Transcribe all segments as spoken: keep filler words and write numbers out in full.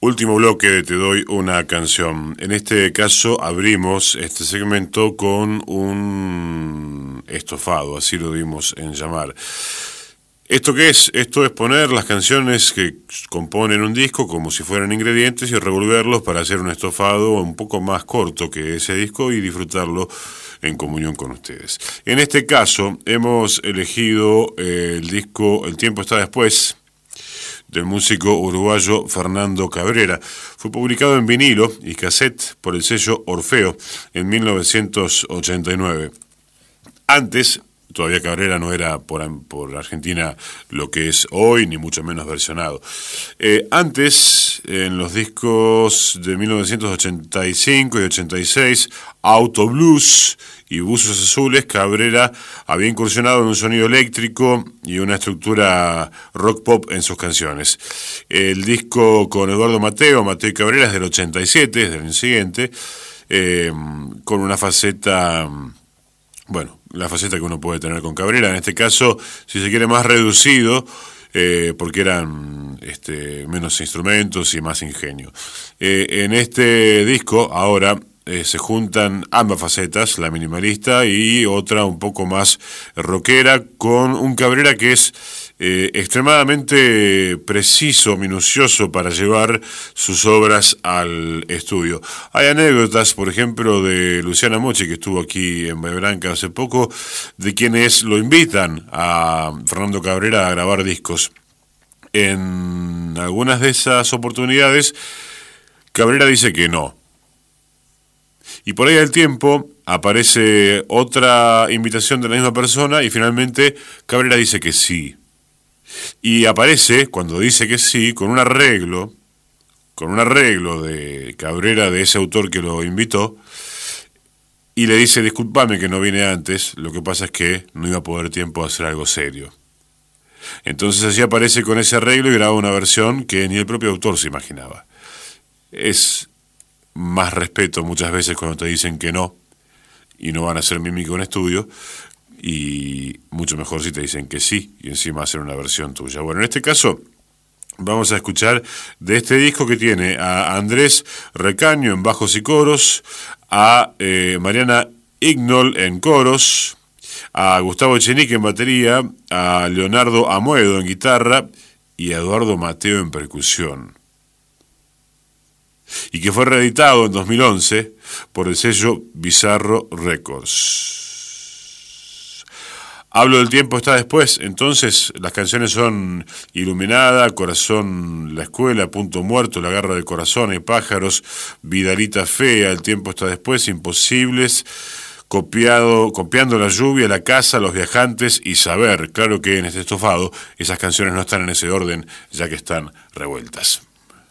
Último bloque de Te doy una canción. En este caso abrimos este segmento con un estofado, así lo dimos en llamar. ¿Esto qué es? Esto es poner las canciones que componen un disco como si fueran ingredientes y revolverlos para hacer un estofado un poco más corto que ese disco y disfrutarlo en comunión con ustedes. En este caso hemos elegido eh, el disco El tiempo está después, del músico uruguayo Fernando Cabrera. Fue publicado en vinilo y cassette por el sello Orfeo en mil novecientos ochenta y nueve. Antes, todavía Cabrera no era por, por Argentina lo que es hoy, ni mucho menos versionado. Eh, antes, en los discos de mil novecientos ochenta y cinco y ochenta y seis, Auto Blues y Buzos Azules, Cabrera había incursionado en un sonido eléctrico y una estructura rock pop en sus canciones. El disco con Eduardo Mateo, Mateo y Cabrera, es del ochenta y siete, es del año siguiente, eh, con una faceta, bueno, la faceta que uno puede tener con Cabrera, en este caso, si se quiere, más reducido, eh, porque eran este, menos instrumentos y más ingenio. Eh, en este disco, ahora, Eh, se juntan ambas facetas, la minimalista y otra un poco más rockera, con un Cabrera que es eh, extremadamente preciso, minucioso para llevar sus obras al estudio. Hay anécdotas, por ejemplo, de Luciana Mochi, que estuvo aquí en Bahía Blanca hace poco, de quienes lo invitan a Fernando Cabrera a grabar discos. En algunas de esas oportunidades, Cabrera dice que no. Y por ahí al tiempo aparece otra invitación de la misma persona y finalmente Cabrera dice que sí. Y aparece, cuando dice que sí, con un arreglo, con un arreglo de Cabrera, de ese autor que lo invitó, y le dice: discúlpame que no vine antes, lo que pasa es que no iba a poder tiempo a hacer algo serio. Entonces así aparece con ese arreglo y graba una versión que ni el propio autor se imaginaba. Es más respeto muchas veces cuando te dicen que no y no van a hacer mímica en estudio, y mucho mejor si te dicen que sí y encima hacer una versión tuya. Bueno, en este caso vamos a escuchar de este disco, que tiene a Andrés Recaño en bajos y coros, a eh, Mariana Ignol en coros, a Gustavo Echenique en batería, a Leonardo Amoedo en guitarra y a Eduardo Mateo en percusión, y que fue reeditado en dos mil once por el sello Bizarro Records. Hablo del tiempo está después, entonces las canciones son Iluminada, Corazón, La Escuela, Punto Muerto, La Garra del Corazón, Hay Pájaros, Vidalita Fea, El tiempo está después, Imposibles, Copiado, Copiando la Lluvia, La Casa, Los Viajantes y Saber. Claro que en este estofado esas canciones no están en ese orden, ya que están revueltas.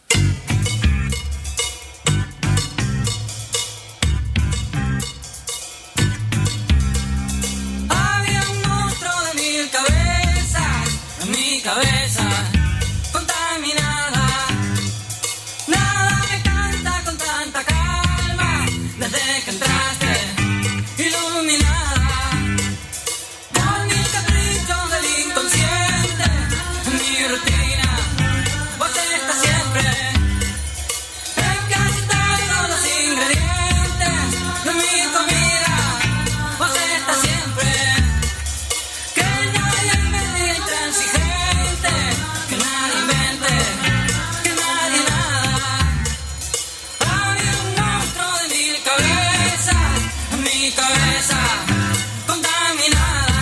Cabeza contaminada, nada me canta con tanta calma desde que entraste, iluminada por mil caprichos del inconsciente. En mi rutina vos estás siempre, en casi todos los ingredientes de mi comida. Vos estás siempre, que nadie me diga intransigente, que nadie invente, que nadie nada. Había un monstruo de mil cabezas en mi cabeza contaminada.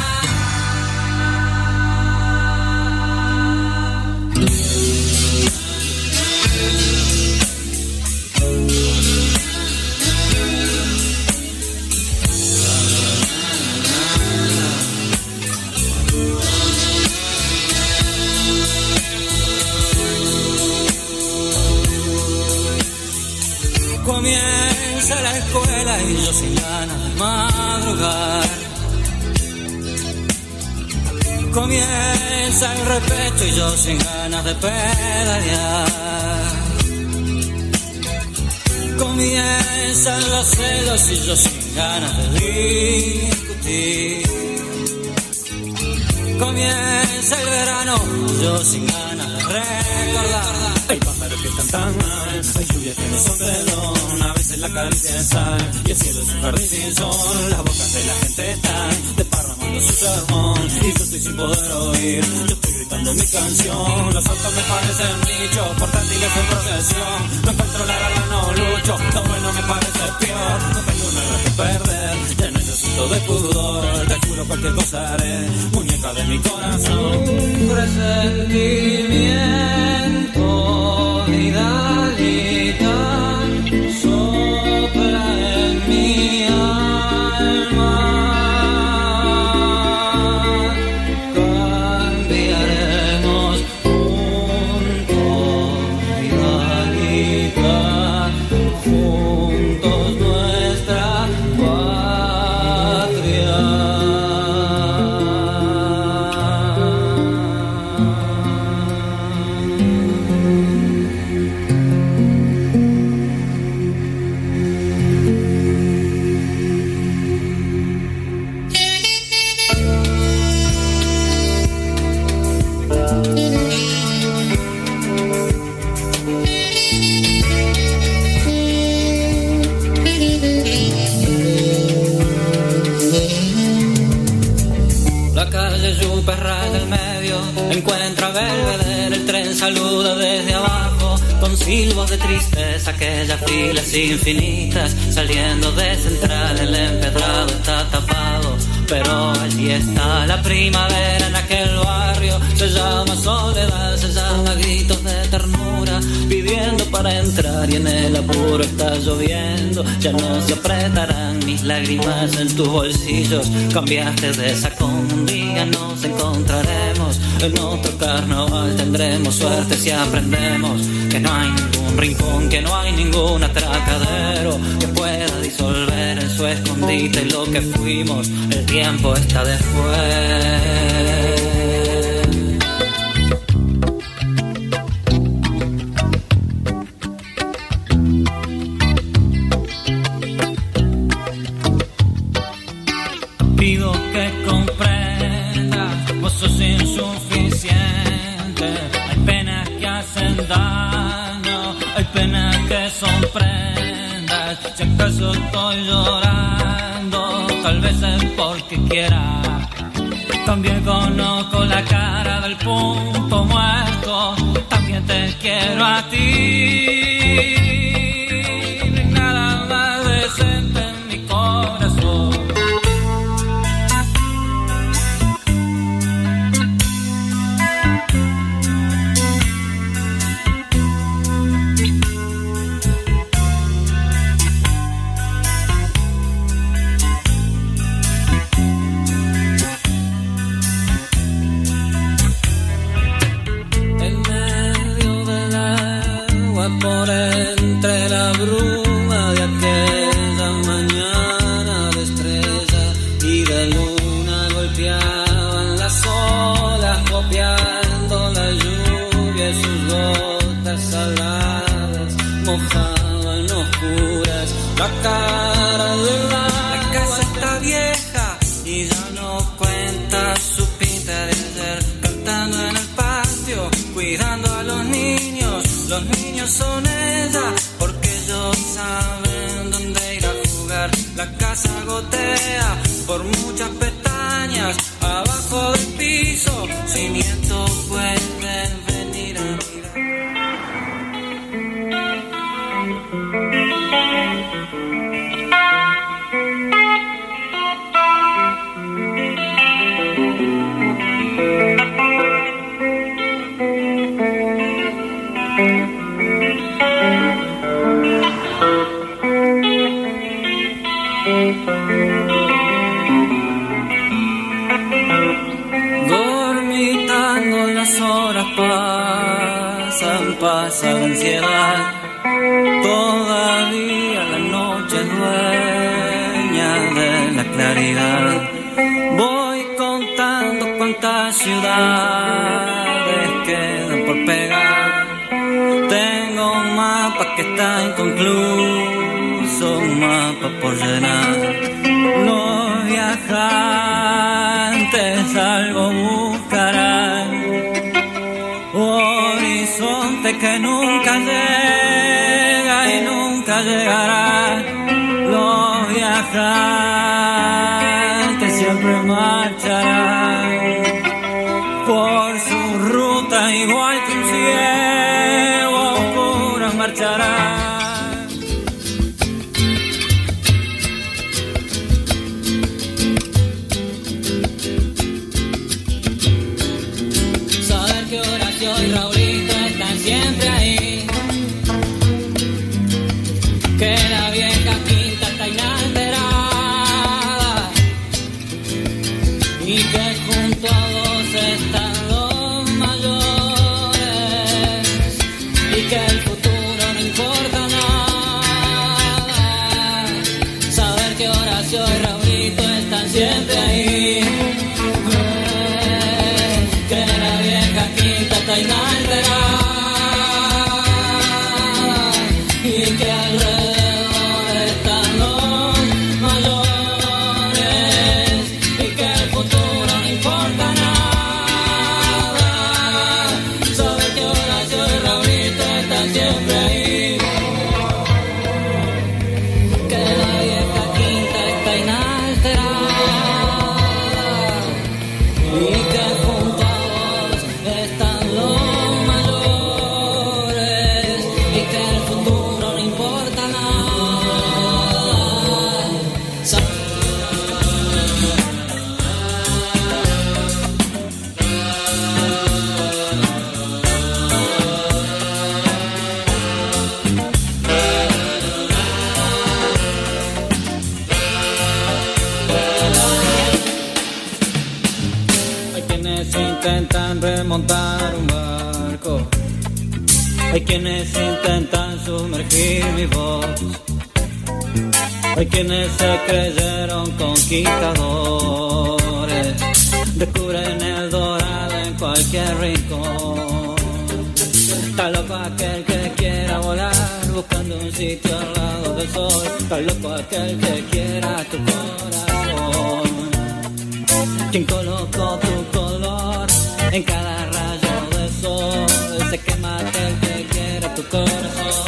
Comienza la escuela y yo sin ganas de madrugar. Comienza el respeto y yo sin ganas de pedalear. Comienzan los celos y yo sin ganas de discutir. Comienza el verano y yo sin ganas de recordar. Hay pájaros que están tan mal. Hay lluvias que no son pelón, a veces la caricia es sal y el cielo es un jardín sin sol. Las bocas de la gente están desparramando su sermón y yo estoy sin poder oír. Yo estoy gritando mi canción. Los autos me parecen bichos, portátiles en procesión. No encuentro la gana, no lucho, lo bueno me parece peor. No tengo nada que perder, ya no es asunto de pudor. Te juro cualquier cosa haré, muñeca de mi corazón. Un presentimiento, Vidalita, sopla en mi alma. Cambiaremos juntos, Vidalita, juntos nuestra patria. Encuentra a Belvedere, el tren saluda desde abajo con silbos de tristeza, aquellas filas infinitas saliendo de Central. El empedrado está tapado, pero allí está la primavera en aquel barrio. Se llama soledad, se llama gritos de ternura, pidiendo para entrar y en el apuro está lloviendo. Ya no se apretarán mis lágrimas en tus bolsillos. Cambiaste de sacón, un día nos encontraremos. En otro carnaval tendremos suerte si aprendemos que no hay ningún rincón, que no hay ningún atracadero que pueda disolver en su escondite lo que fuimos. El tiempo está después. Pido que comprendas, vos sos insuficiente. Hay penas que hacen daño, hay penas que son prendas. Si acaso estoy llorando, tal vez es porque quiera. También conozco la cara del punto muerto, también te quiero a ti. No hay nada más decente en mi corazón. Por entre la bruma de aquella mañana de estrella y de luna golpeaban las olas, copiando la lluvia y sus gotas saladas mojaban oscuras la cara del agua. La casa está vieja y ya no cuenta su pinta de ayer, cantando en el patio, cuidando a los niños. Los niños son ella, porque ellos saben dónde ir a jugar. La casa gotea por muchas pestañas abajo del piso. Sin nieto pueden venir a mirar. Dormitando las horas pasan, pasa la ansiedad. Todavía la noche es dueña de la claridad. Voy contando cuántas ciudades quedan por pegar. Tengo un mapa que está inconcluso, un mapa por llenar. Los viajantes algo buscarán, horizonte gente que nunca llega y nunca llegará. Los viajantes siempre marcharán por su ruta, igual que un ciego oscuro marchará. Remontar un barco, hay quienes intentan sumergir mi voz, hay quienes se creyeron conquistadores, descubren el dorado en cualquier rincón. Está loco aquel que quiera volar buscando un sitio al lado del sol, está loco aquel que quiera tu corazón. Quien colocó tu color en cada rayo del sol, se quema aquel que quiera tu corazón.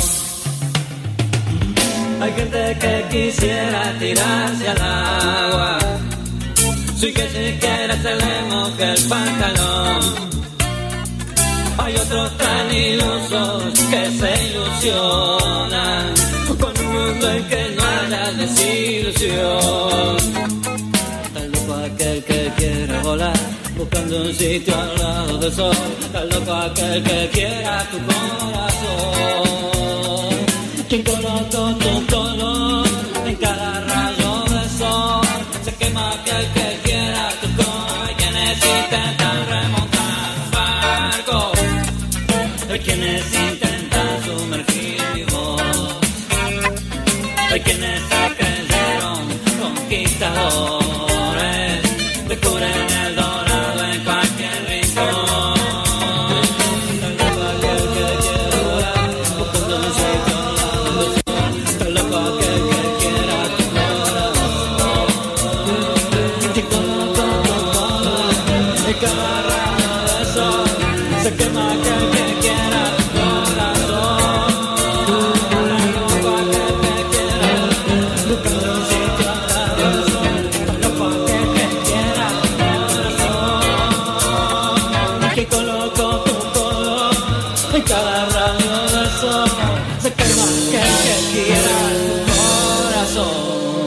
Hay gente que quisiera tirarse al agua, sin que siquiera se le moje el pantalón. Hay otros tan ilusos que se ilusionan con un mundo en que no haya desilusión. Está loco aquel que quiere volar buscando un sitio al lado del sol, está loco aquel que quiera tu corazón. Quien colocó tu color en cada rayo del sol, se quema aquel que quiera tu corazón. Hay quienes intentan remontar un barco, hay quienes intentan sumergir mi voz, hay quienes se creyeron conquistadores, descubren el dorado en cualquier rincón. Está loco aquel que quiere volar buscando un sitio al lado del sol, está loco aquel que quiera tu corazón. Que colocó tu color en cada rayo del sol, se quema aquel que quiera tu corazón. Está loco aquel que quiera buscando un sitio al lado del sol, está loco aquel que quiera tu corazón. Que colocó tu color en cada rayo del sol, se quema aquel que quiera tu corazón.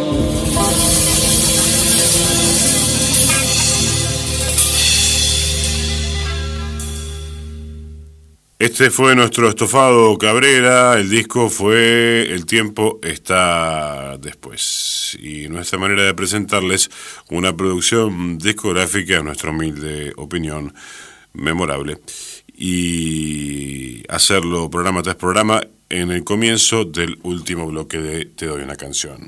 Este fue nuestro estofado Cabrera, el disco fue El tiempo está después. Y nuestra manera de presentarles una producción discográfica, a nuestra humilde opinión, memorable. Y hacerlo programa tras programa en el comienzo del último bloque de Te doy una canción.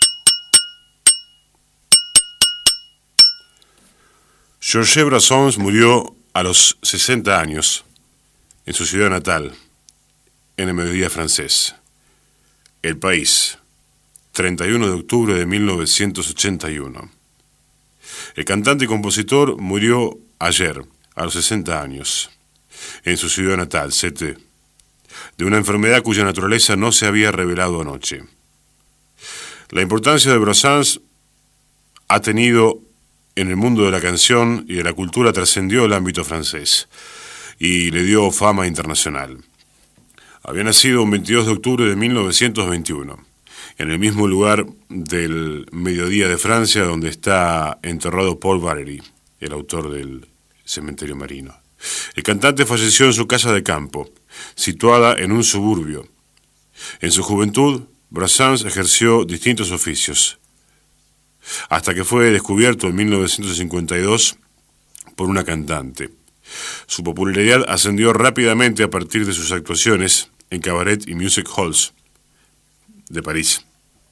Georges Brassens murió a los sesenta años en su ciudad natal, en el mediodía francés. El País, treinta y uno de octubre de mil novecientos ochenta y uno. El cantante y compositor murió ayer, a los sesenta años, en su ciudad natal, Sète, de una enfermedad cuya naturaleza no se había revelado anoche. La importancia de Brassens ha tenido en el mundo de la canción y de la cultura trascendió el ámbito francés y le dio fama internacional. Había nacido un veintidós de octubre de mil novecientos veintiuno, en el mismo lugar del mediodía de Francia donde está enterrado Paul Valéry, el autor del Cementerio Marino. El cantante falleció en su casa de campo, situada en un suburbio. En su juventud, Brassens ejerció distintos oficios, hasta que fue descubierto en mil novecientos cincuenta y dos por una cantante. Su popularidad ascendió rápidamente a partir de sus actuaciones en cabaret y music halls de París.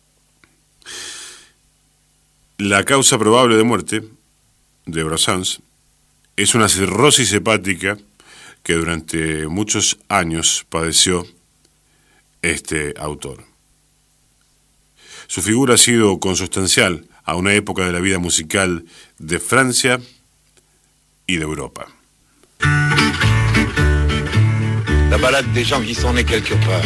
La causa probable de muerte de Brassens es una cirrosis hepática que durante muchos años padeció este autor. Su figura ha sido consustancial a una época de la vida musical de Francia y de Europa. La balade des gens qui sont nés quelque part.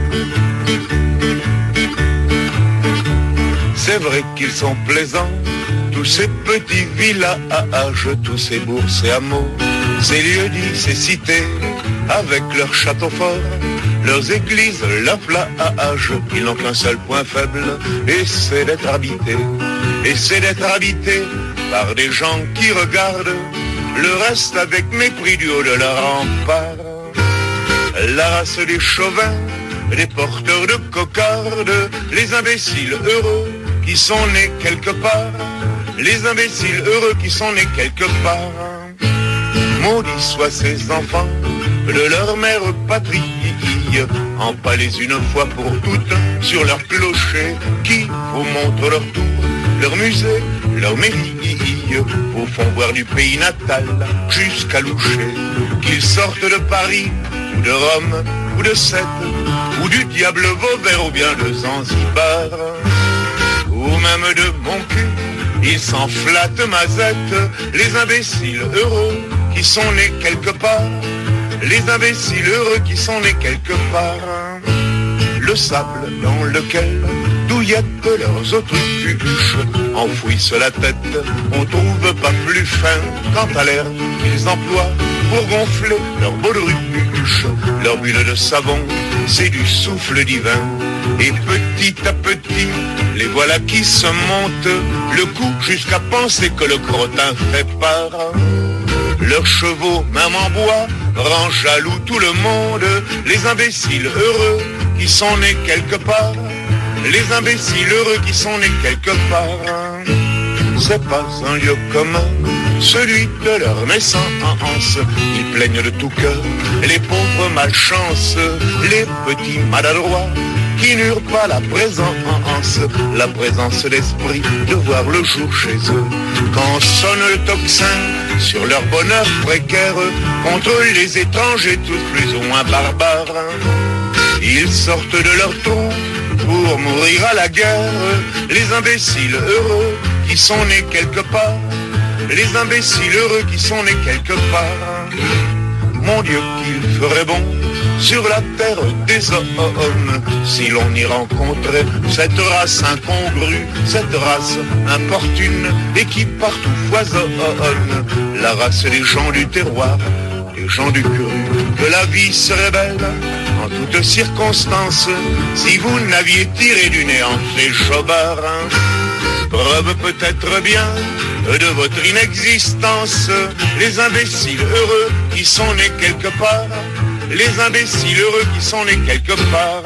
C'est vrai qu'ils sont plaisants, tous ces petits villages, tous ces bourgs et hameaux, ces lieux-dits, ces cités, avec leurs châteaux forts, leurs églises, leurs plages. Ils n'ont qu'un seul point faible, et c'est d'être habités, et c'est d'être habités par des gens qui regardent le reste avec mépris du haut de leur rempart. La race des chauvins, des porteurs de cocardes, les imbéciles heureux qui sont nés quelque part, les imbéciles heureux qui sont nés quelque part. Maudits soient ces enfants de leur mère patrie, empalés une fois pour toutes sur leur clocher, qui vous montrent leur tour, leur musée, leur mairie, vous font voir du pays natal jusqu'à Loucher. Qu'ils sortent de Paris, ou de Rome, ou de Sète, ou du diable Vauvert, ou bien de Zanzibar, ou même de mon cul, ils s'en flattent mazette, les imbéciles heureux qui sont nés quelque part, les imbéciles heureux qui sont nés quelque part. Le sable dans lequel douillettent leurs autruches enfouissent la tête, on trouve pas plus fin quant à l'air qu'ils emploient pour gonfler leurs baudruches. Leur bulle de savon, c'est du souffle divin, et petit à petit, les voilà qui se montent le cou jusqu'à penser que le crottin fait part. Leurs chevaux, même en bois, rendent jaloux tout le monde, les imbéciles heureux qui sont nés quelque part, les imbéciles heureux qui sont nés quelque part. C'est pas un lieu commun, celui de leur naissance. Ils plaignent de tout cœur les pauvres malchances, les petits maladroits qui n'eurent pas la présence, la présence d'esprit de voir le jour chez eux. Quand sonne le tocsin sur leur bonheur précaire, contre les étrangers tous plus ou moins barbares, ils sortent de leur trou pour mourir à la guerre, les imbéciles heureux qui sont nés quelque part, les imbéciles heureux qui sont nés quelque part. Mon Dieu, qu'il ferait bon sur la terre des hommes si l'on y rencontrait cette race incongrue, cette race importune et qui partout foisonne, la race des gens du terroir, des gens du cru, que la vie serait belle en toutes circonstances si vous n'aviez tiré du néant ces jobards. Preuve peut-être bien de votre inexistence, les imbéciles heureux qui sont nés quelque part, les imbéciles heureux qui sont nés quelque part.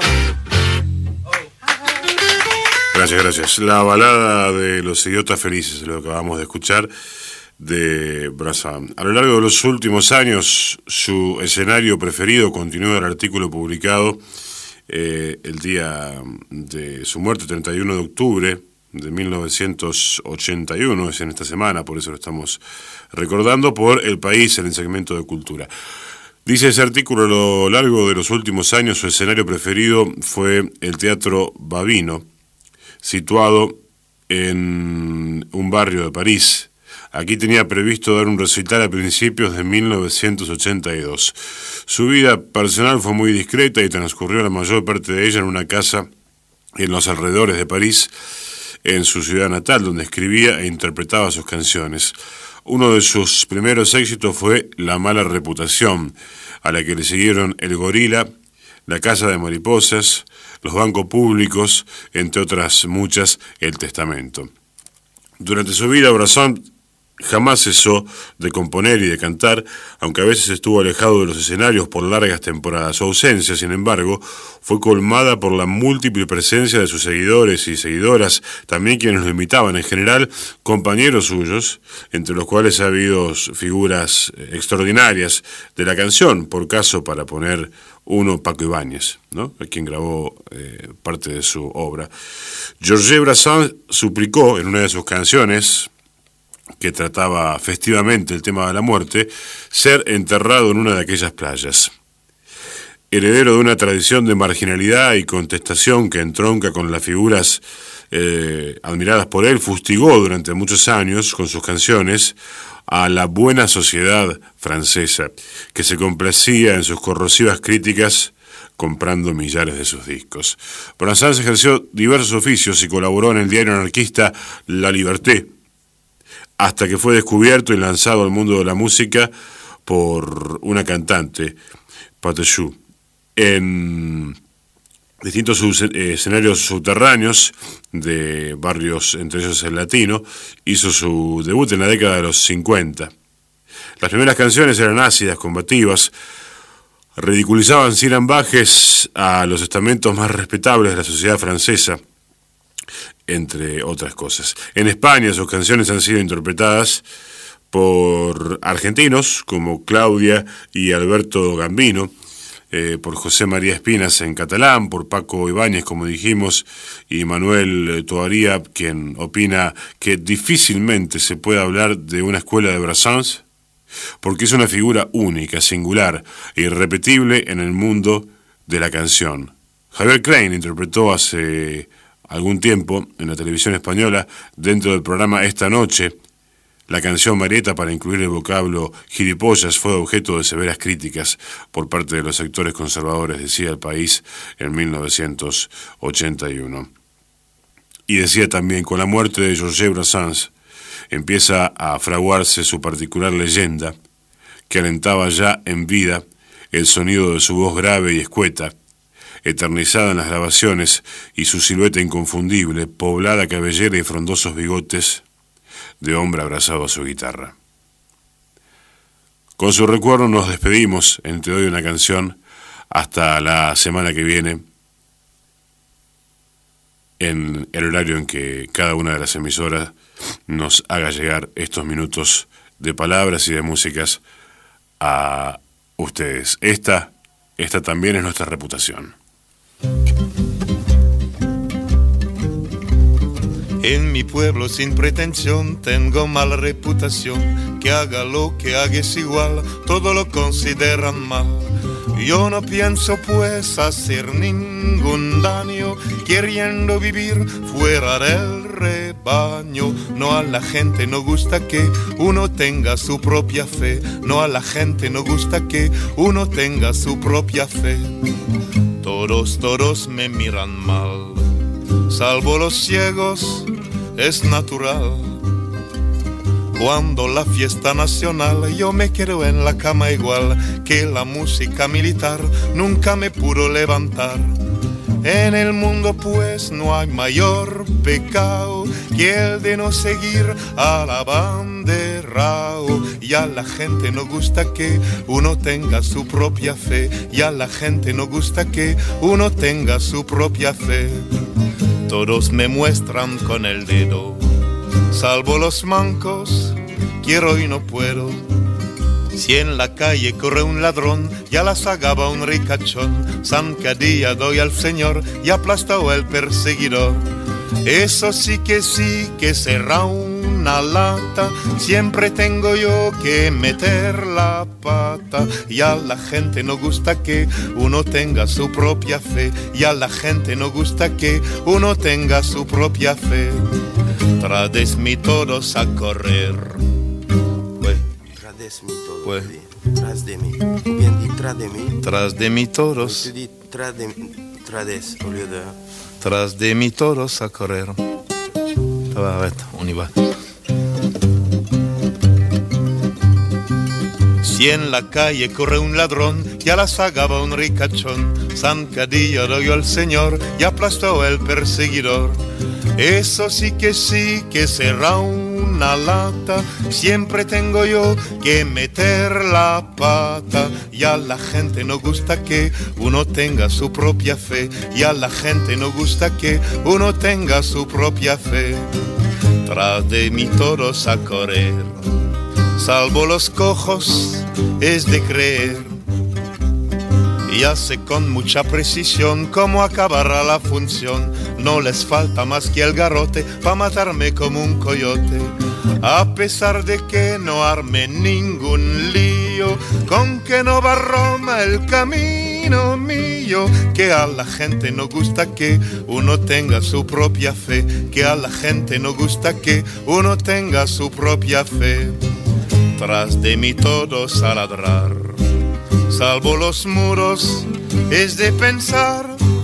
Gracias, gracias. La balada de los idiotas felices, lo que acabamos de escuchar de Brassens. A lo largo de los últimos años, su escenario preferido continúa el artículo publicado eh, el día de su muerte, treinta y uno de octubre de mil novecientos ochenta y uno, es en esta semana, por eso lo estamos recordando, por El País, en el segmento de Cultura. Dice ese artículo: a lo largo de los últimos años su escenario preferido fue el Teatro Babino, situado en un barrio de París, Aquí tenía previsto dar un recital a principios de mil novecientos ochenta y dos. Su vida personal fue muy discreta y transcurrió la mayor parte de ella en una casa en los alrededores de París, en su ciudad natal, donde escribía e interpretaba sus canciones. Uno de sus primeros éxitos fue La mala reputación, a la que le siguieron El gorila, La casa de mariposas, Los bancos públicos, entre otras muchas, El testamento. Durante su vida, Brassens jamás cesó de componer y de cantar, aunque a veces estuvo alejado de los escenarios por largas temporadas. Su ausencia, sin embargo, fue colmada por la múltiple presencia de sus seguidores y seguidoras, también quienes lo imitaban, en general compañeros suyos, entre los cuales ha habido figuras extraordinarias de la canción, por caso, para poner uno, Paco Ibáñez, ¿no?, a quien grabó eh, parte de su obra. Georges Brassens suplicó en una de sus canciones, que trataba festivamente el tema de la muerte, ser enterrado en una de aquellas playas. Heredero de una tradición de marginalidad y contestación que entronca con las figuras eh, admiradas por él, fustigó durante muchos años con sus canciones a la buena sociedad francesa, que se complacía en sus corrosivas críticas comprando millares de sus discos. Brassens ejerció diversos oficios y colaboró en el diario anarquista La Liberté, hasta que fue descubierto y lanzado al mundo de la música por una cantante, Patachou. En distintos escenarios subterráneos de barrios, entre ellos el latino, hizo su debut en la década de los cincuenta. Las primeras canciones eran ácidas, combativas, ridiculizaban sin ambajes a los estamentos más respetables de la sociedad francesa, entre otras cosas. En España sus canciones han sido interpretadas por argentinos como Claudia y Alberto Gambino, eh, por José María Espinas en catalán, por Paco Ibáñez, como dijimos, y Manuel Toaría, quien opina que difícilmente se puede hablar de una escuela de Brassens, porque es una figura única, singular e irrepetible en el mundo de la canción. Javier Klein interpretó hace algún tiempo en la televisión española, dentro del programa Esta Noche, la canción Marieta, para incluir el vocablo gilipollas, fue objeto de severas críticas por parte de los sectores conservadores, decía El País en mil novecientos ochenta y uno. Y decía también, con la muerte de Georges Brassens empieza a fraguarse su particular leyenda, que alentaba ya en vida el sonido de su voz grave y escueta, eternizada en las grabaciones, y su silueta inconfundible, poblada cabellera y frondosos bigotes de hombre abrazado a su guitarra. Con su recuerdo nos despedimos en Te doy una canción, hasta la semana que viene, en el horario en que cada una de las emisoras nos haga llegar estos minutos de palabras y de músicas a ustedes. Esta, esta también es nuestra reputación. En mi pueblo sin pretensión tengo mala reputación, que haga lo que haga es igual, todo lo consideran mal. Yo no pienso pues hacer ningún daño, queriendo vivir fuera del rebaño. No, a la gente no gusta que uno tenga su propia fe, no, a la gente no gusta que uno tenga su propia fe. Todos, todos me miran mal, salvo los ciegos, es natural. Cuando la fiesta nacional yo me quedo en la cama igual que la música militar nunca me pudo levantar. En el mundo pues no hay mayor pecado que el de no seguir al abanderao. Y a la gente no gusta que uno tenga su propia fe, y a la gente no gusta que uno tenga su propia fe. Todos me muestran con el dedo, salvo los mancos, quiero y no puedo. Si en la calle corre un ladrón, ya la sagaba un ricachón. Zancadilla doy al señor y aplastó el perseguidor. Eso sí que sí que será una lata, siempre tengo yo que meter la pata. Y a la gente no gusta que uno tenga su propia fe, y a la gente no gusta que uno tenga su propia fe. Trades mi todos a correr, Tras de mí todos. Pues. Tras de mí. Ou bien dit tras de mí. Tras de mí todos. Tu dis tras de trades au lieu de. Tras de mí todos a correr. Va, aspetta, on y va. Si en la calle corre un ladrón, ya la sagaba un ricachón. Zancadilla lo oyó el señor y aplastó el perseguidor. Eso sí que sí que será una lata. Siempre tengo yo que meter la pata. Y a la gente no gusta que uno tenga su propia fe. Y a la gente no gusta que uno tenga su propia fe. Tras de mí todos a correr, salvo los cojos, es de creer. Y hace con mucha precisión cómo acabará la función. No les falta más que el garrote pa' matarme como un coyote. A pesar de que no arme ningún lío, con que no va Roma el camino mío. Que a la gente no gusta que uno tenga su propia fe. Que a la gente no gusta que uno tenga su propia fe. Tras de mí todos a ladrar, salvo los muros, es de pensar